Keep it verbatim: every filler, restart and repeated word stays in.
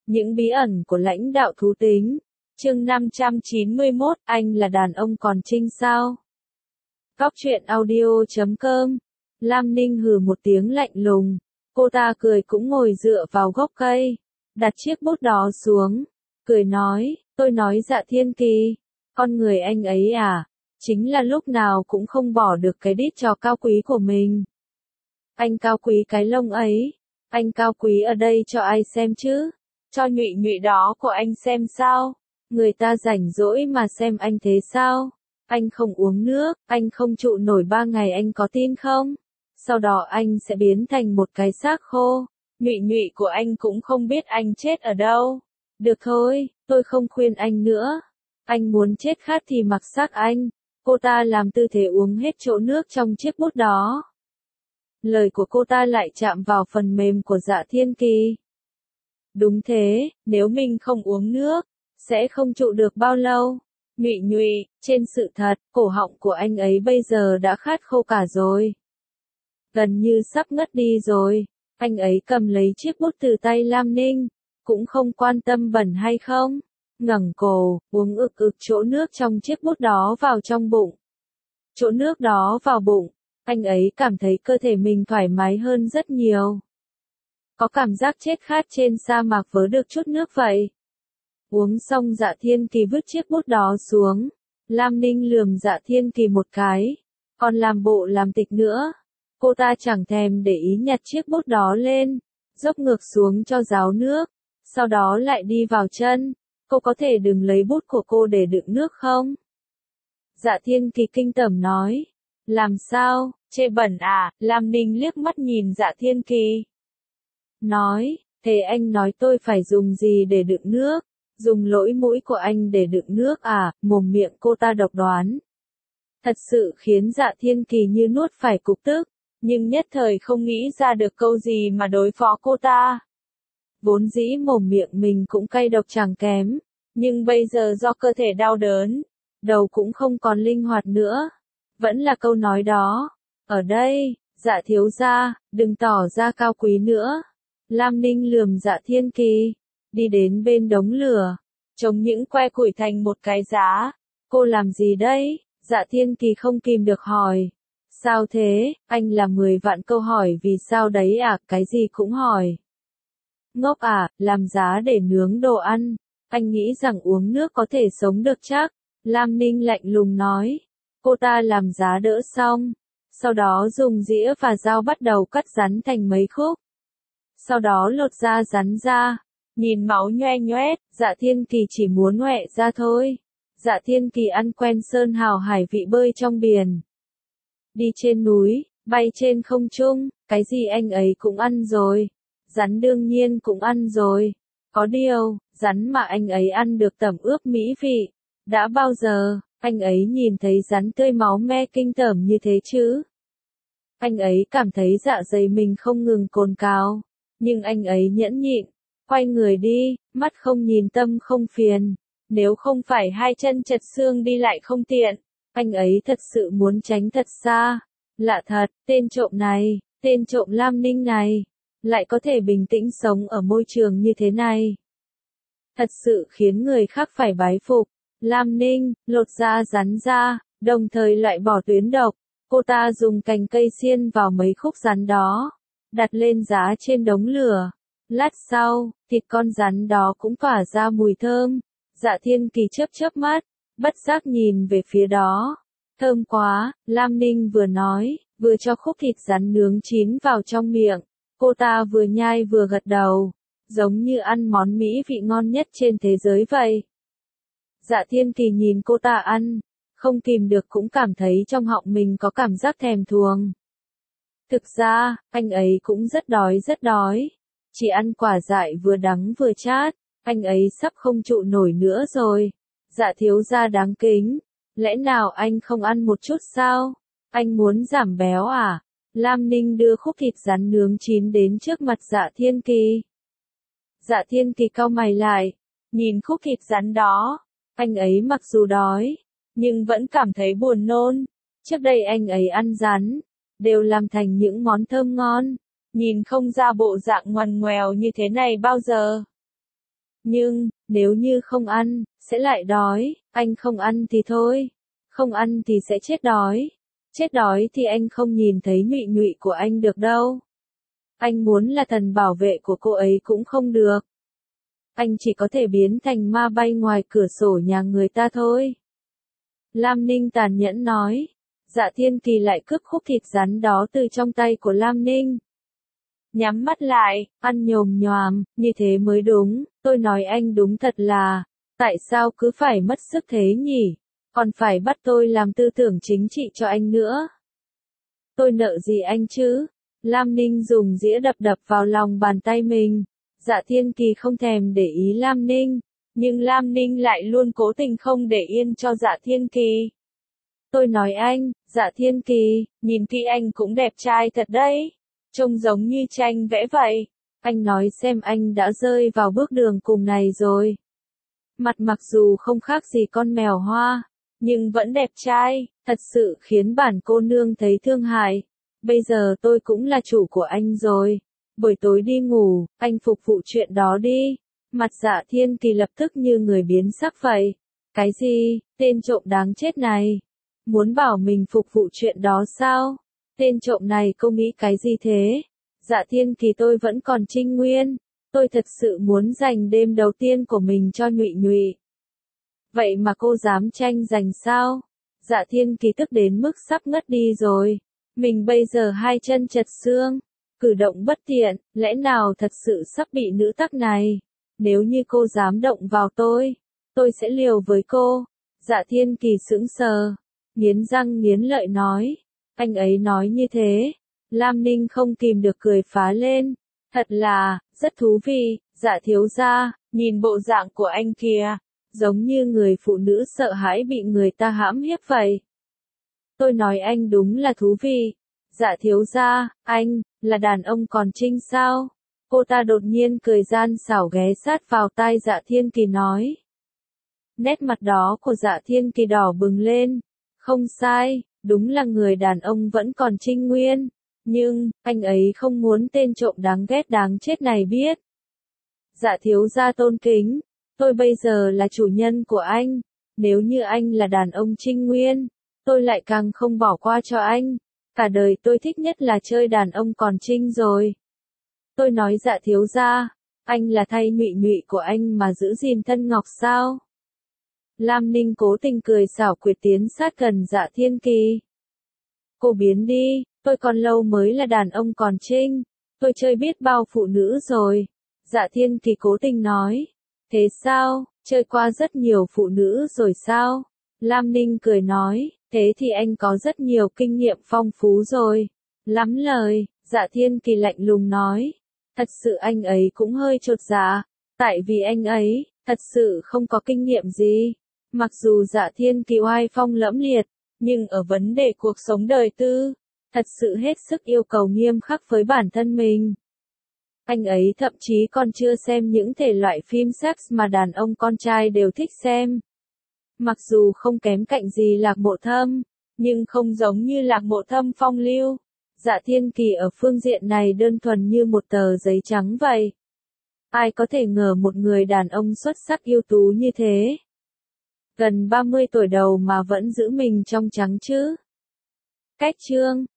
Những bí ẩn của lãnh đạo thú tính. Chương năm trăm chín mươi mốt, anh là đàn ông còn trinh sao? Góc truyện audio chấm com. Lam Ninh hừ một tiếng lạnh lùng. Cô ta cười cũng ngồi dựa vào gốc cây, đặt chiếc bút đó xuống, cười nói, tôi nói Dạ Thiên Kỳ, con người anh ấy à, chính là lúc nào cũng không bỏ được cái đít trò cao quý của mình. Anh cao quý cái lông ấy, anh cao quý ở đây cho ai xem chứ? Cho nhụy nhụy đó của anh xem sao? Người ta rảnh rỗi mà xem anh thế sao? Anh không uống nước, anh không trụ nổi ba ngày anh có tin không? Sau đó anh sẽ biến thành một cái xác khô. Nhụy nhụy của anh cũng không biết anh chết ở đâu. Được thôi, tôi không khuyên anh nữa. Anh muốn chết khát thì mặc xác anh. Cô ta làm tư thế uống hết chỗ nước trong chiếc bút đó. Lời của cô ta lại chạm vào phần mềm của Dạ Thiên Kỳ. Đúng thế, nếu mình không uống nước, sẽ không trụ được bao lâu. Nhụy nhụy, trên sự thật, cổ họng của anh ấy bây giờ đã khát khô cả rồi. Gần như sắp ngất đi rồi. Anh ấy cầm lấy chiếc bút từ tay Lam Ninh, cũng không quan tâm bẩn hay không. Ngẩng cổ, uống ực ực chỗ nước trong chiếc bút đó vào trong bụng. Chỗ nước đó vào bụng, anh ấy cảm thấy cơ thể mình thoải mái hơn rất nhiều. Có cảm giác chết khát trên sa mạc vớ được chút nước vậy. Uống xong Dạ Thiên Kỳ vứt chiếc bút đó xuống. Lam Ninh lườm Dạ Thiên Kỳ một cái. Còn làm bộ làm tịch nữa. Cô ta chẳng thèm để ý nhặt chiếc bút đó lên. Dốc ngược xuống cho ráo nước. Sau đó lại đi vào chân. Cô có thể đừng lấy bút của cô để đựng nước không? Dạ Thiên Kỳ kinh tởm nói. Làm sao, chê bẩn à? Lam Ninh liếc mắt nhìn Dạ Thiên Kỳ. Nói, thế anh nói tôi phải dùng gì để đựng nước? Dùng lỗ mũi của anh để đựng nước à? Mồm miệng cô ta độc đoán. Thật sự khiến Dạ Thiên Kỳ như nuốt phải cục tức, nhưng nhất thời không nghĩ ra được câu gì mà đối phó cô ta. Vốn dĩ mồm miệng mình cũng cay độc chẳng kém, nhưng bây giờ do cơ thể đau đớn, đầu cũng không còn linh hoạt nữa. Vẫn là câu nói đó. Ở đây, Dạ thiếu gia, đừng tỏ ra cao quý nữa. Lam Ninh lườm Dạ Thiên Kỳ, đi đến bên đống lửa, chống những que củi thành một cái giá. Cô làm gì đây? Dạ Thiên Kỳ không kìm được hỏi. Sao thế, anh là mười vạn câu hỏi vì sao đấy à, cái gì cũng hỏi. Ngốc à, làm giá để nướng đồ ăn. Anh nghĩ rằng uống nước có thể sống được chắc. Lam Ninh lạnh lùng nói. Cô ta làm giá đỡ xong. Sau đó dùng dĩa và dao bắt đầu cắt rắn thành mấy khúc. Sau đó lột da rắn ra. Nhìn máu nhoe nhoét, Dạ Thiên Kỳ chỉ muốn nhoẹ ra thôi. Dạ Thiên Kỳ ăn quen sơn hào hải vị bơi trong biển. Đi trên núi, bay trên không trung, cái gì anh ấy cũng ăn rồi. Rắn đương nhiên cũng ăn rồi. Có điều, rắn mà anh ấy ăn được tẩm ướp mỹ vị. Đã bao giờ, anh ấy nhìn thấy rắn tươi máu me kinh tởm như thế chứ? Anh ấy cảm thấy dạ dày mình không ngừng cồn cào. Nhưng anh ấy nhẫn nhịn. Quay người đi, mắt không nhìn tâm không phiền. Nếu không phải hai chân chật xương đi lại không tiện, anh ấy thật sự muốn tránh thật xa. Lạ thật, tên trộm này, tên trộm Lam Ninh này, lại có thể bình tĩnh sống ở môi trường như thế này. Thật sự khiến người khác phải bái phục. Lam Ninh, lột da rắn ra, đồng thời loại bỏ tuyến độc. Cô ta dùng cành cây xiên vào mấy khúc rắn đó, đặt lên giá trên đống lửa. Lát sau, thịt con rắn đó cũng tỏa ra mùi thơm. Dạ Thiên Kỳ chớp chớp mắt, bất giác nhìn về phía đó. Thơm quá, Lam Ninh vừa nói, vừa cho khúc thịt rắn nướng chín vào trong miệng. Cô ta vừa nhai vừa gật đầu, giống như ăn món mỹ vị ngon nhất trên thế giới vậy. Dạ Thiên Kỳ nhìn cô ta ăn, không kìm được cũng cảm thấy trong họng mình có cảm giác thèm thuồng. Thực ra, anh ấy cũng rất đói rất đói. Chỉ ăn quả dại vừa đắng vừa chát, anh ấy sắp không trụ nổi nữa rồi. Dạ thiếu gia đáng kính, lẽ nào anh không ăn một chút sao? Anh muốn giảm béo à? Lam Ninh đưa khúc thịt rắn nướng chín đến trước mặt Dạ Thiên Kỳ. Dạ Thiên Kỳ cau mày lại, nhìn khúc thịt rắn đó. Anh ấy mặc dù đói, nhưng vẫn cảm thấy buồn nôn. Trước đây anh ấy ăn rắn, đều làm thành những món thơm ngon. Nhìn không ra bộ dạng ngoằn ngoèo như thế này bao giờ. Nhưng, nếu như không ăn, sẽ lại đói, anh không ăn thì thôi. Không ăn thì sẽ chết đói. Chết đói thì anh không nhìn thấy nhụy nhụy của anh được đâu. Anh muốn là thần bảo vệ của cô ấy cũng không được. Anh chỉ có thể biến thành ma bay ngoài cửa sổ nhà người ta thôi. Lam Ninh tàn nhẫn nói. Dạ Thiên Kỳ lại cướp khúc thịt rắn đó từ trong tay của Lam Ninh. Nhắm mắt lại, ăn nhồm nhoàm, như thế mới đúng, tôi nói anh đúng thật là, tại sao cứ phải mất sức thế nhỉ, còn phải bắt tôi làm tư tưởng chính trị cho anh nữa. Tôi nợ gì anh chứ? Lam Ninh dùng dĩa đập đập vào lòng bàn tay mình. Dạ Thiên Kỳ không thèm để ý Lam Ninh, nhưng Lam Ninh lại luôn cố tình không để yên cho Dạ Thiên Kỳ. Tôi nói anh, Dạ Thiên Kỳ, nhìn kỹ anh cũng đẹp trai thật đấy. Trông giống như tranh vẽ vậy. Anh nói xem anh đã rơi vào bước đường cùng này rồi. Mặt mặc dù không khác gì con mèo hoa, nhưng vẫn đẹp trai, thật sự khiến bản cô nương thấy thương hại. Bây giờ tôi cũng là chủ của anh rồi. Buổi tối đi ngủ, anh phục vụ chuyện đó đi. Mặt Dạ Thiên Kỳ lập tức như người biến sắc vậy. Cái gì, tên trộm đáng chết này? Muốn bảo mình phục vụ chuyện đó sao? Tên trộm này cô nghĩ cái gì thế? Dạ Thiên Kỳ tôi vẫn còn trinh nguyên. Tôi thật sự muốn dành đêm đầu tiên của mình cho nhụy nhụy. Vậy mà cô dám tranh giành sao? Dạ Thiên Kỳ tức đến mức sắp ngất đi rồi. Mình bây giờ hai chân chật xương. Cử động bất tiện, lẽ nào thật sự sắp bị nữ tắc này? Nếu như cô dám động vào tôi, tôi sẽ liều với cô. Dạ Thiên Kỳ sững sờ, nghiến răng nghiến lợi nói. Anh ấy nói như thế. Lam Ninh không kìm được cười phá lên. Thật là, rất thú vị, Dạ thiếu gia, nhìn bộ dạng của anh kìa. Giống như người phụ nữ sợ hãi bị người ta hãm hiếp vậy. Tôi nói anh đúng là thú vị. Dạ thiếu gia, anh, là đàn ông còn trinh sao? Cô ta đột nhiên cười gian xảo ghé sát vào tai Dạ Thiên Kỳ nói. Nét mặt đó của Dạ Thiên Kỳ đỏ bừng lên. Không sai, đúng là người đàn ông vẫn còn trinh nguyên. Nhưng, anh ấy không muốn tên trộm đáng ghét đáng chết này biết. Dạ thiếu gia tôn kính, tôi bây giờ là chủ nhân của anh. Nếu như anh là đàn ông trinh nguyên, tôi lại càng không bỏ qua cho anh. Cả đời tôi thích nhất là chơi đàn ông còn trinh rồi. Tôi nói dạ thiếu gia, anh là thay nhụy nhụy của anh mà giữ gìn thân ngọc sao? Lam Ninh cố tình cười xảo quyệt tiến sát gần Dạ Thiên Kỳ. Cô biến đi, tôi còn lâu mới là đàn ông còn trinh. Tôi chơi biết bao phụ nữ rồi. Dạ Thiên Kỳ cố tình nói. Thế sao, chơi qua rất nhiều phụ nữ rồi sao? Lam Ninh cười nói, thế thì anh có rất nhiều kinh nghiệm phong phú rồi. Lắm lời, Dạ Thiên Kỳ lạnh lùng nói. Thật sự anh ấy cũng hơi chột dạ, tại vì anh ấy, thật sự không có kinh nghiệm gì. Mặc dù Dạ Thiên Kỳ oai phong lẫm liệt, nhưng ở vấn đề cuộc sống đời tư, thật sự hết sức yêu cầu nghiêm khắc với bản thân mình. Anh ấy thậm chí còn chưa xem những thể loại phim sex mà đàn ông con trai đều thích xem. Mặc dù không kém cạnh gì Lạc Mộ Thâm, nhưng không giống như Lạc Mộ Thâm phong lưu. Dạ Thiên Kỳ ở phương diện này đơn thuần như một tờ giấy trắng vậy. Ai có thể ngờ một người đàn ông xuất sắc ưu tú như thế. Gần ba mươi tuổi đầu mà vẫn giữ mình trong trắng chứ. Cách chương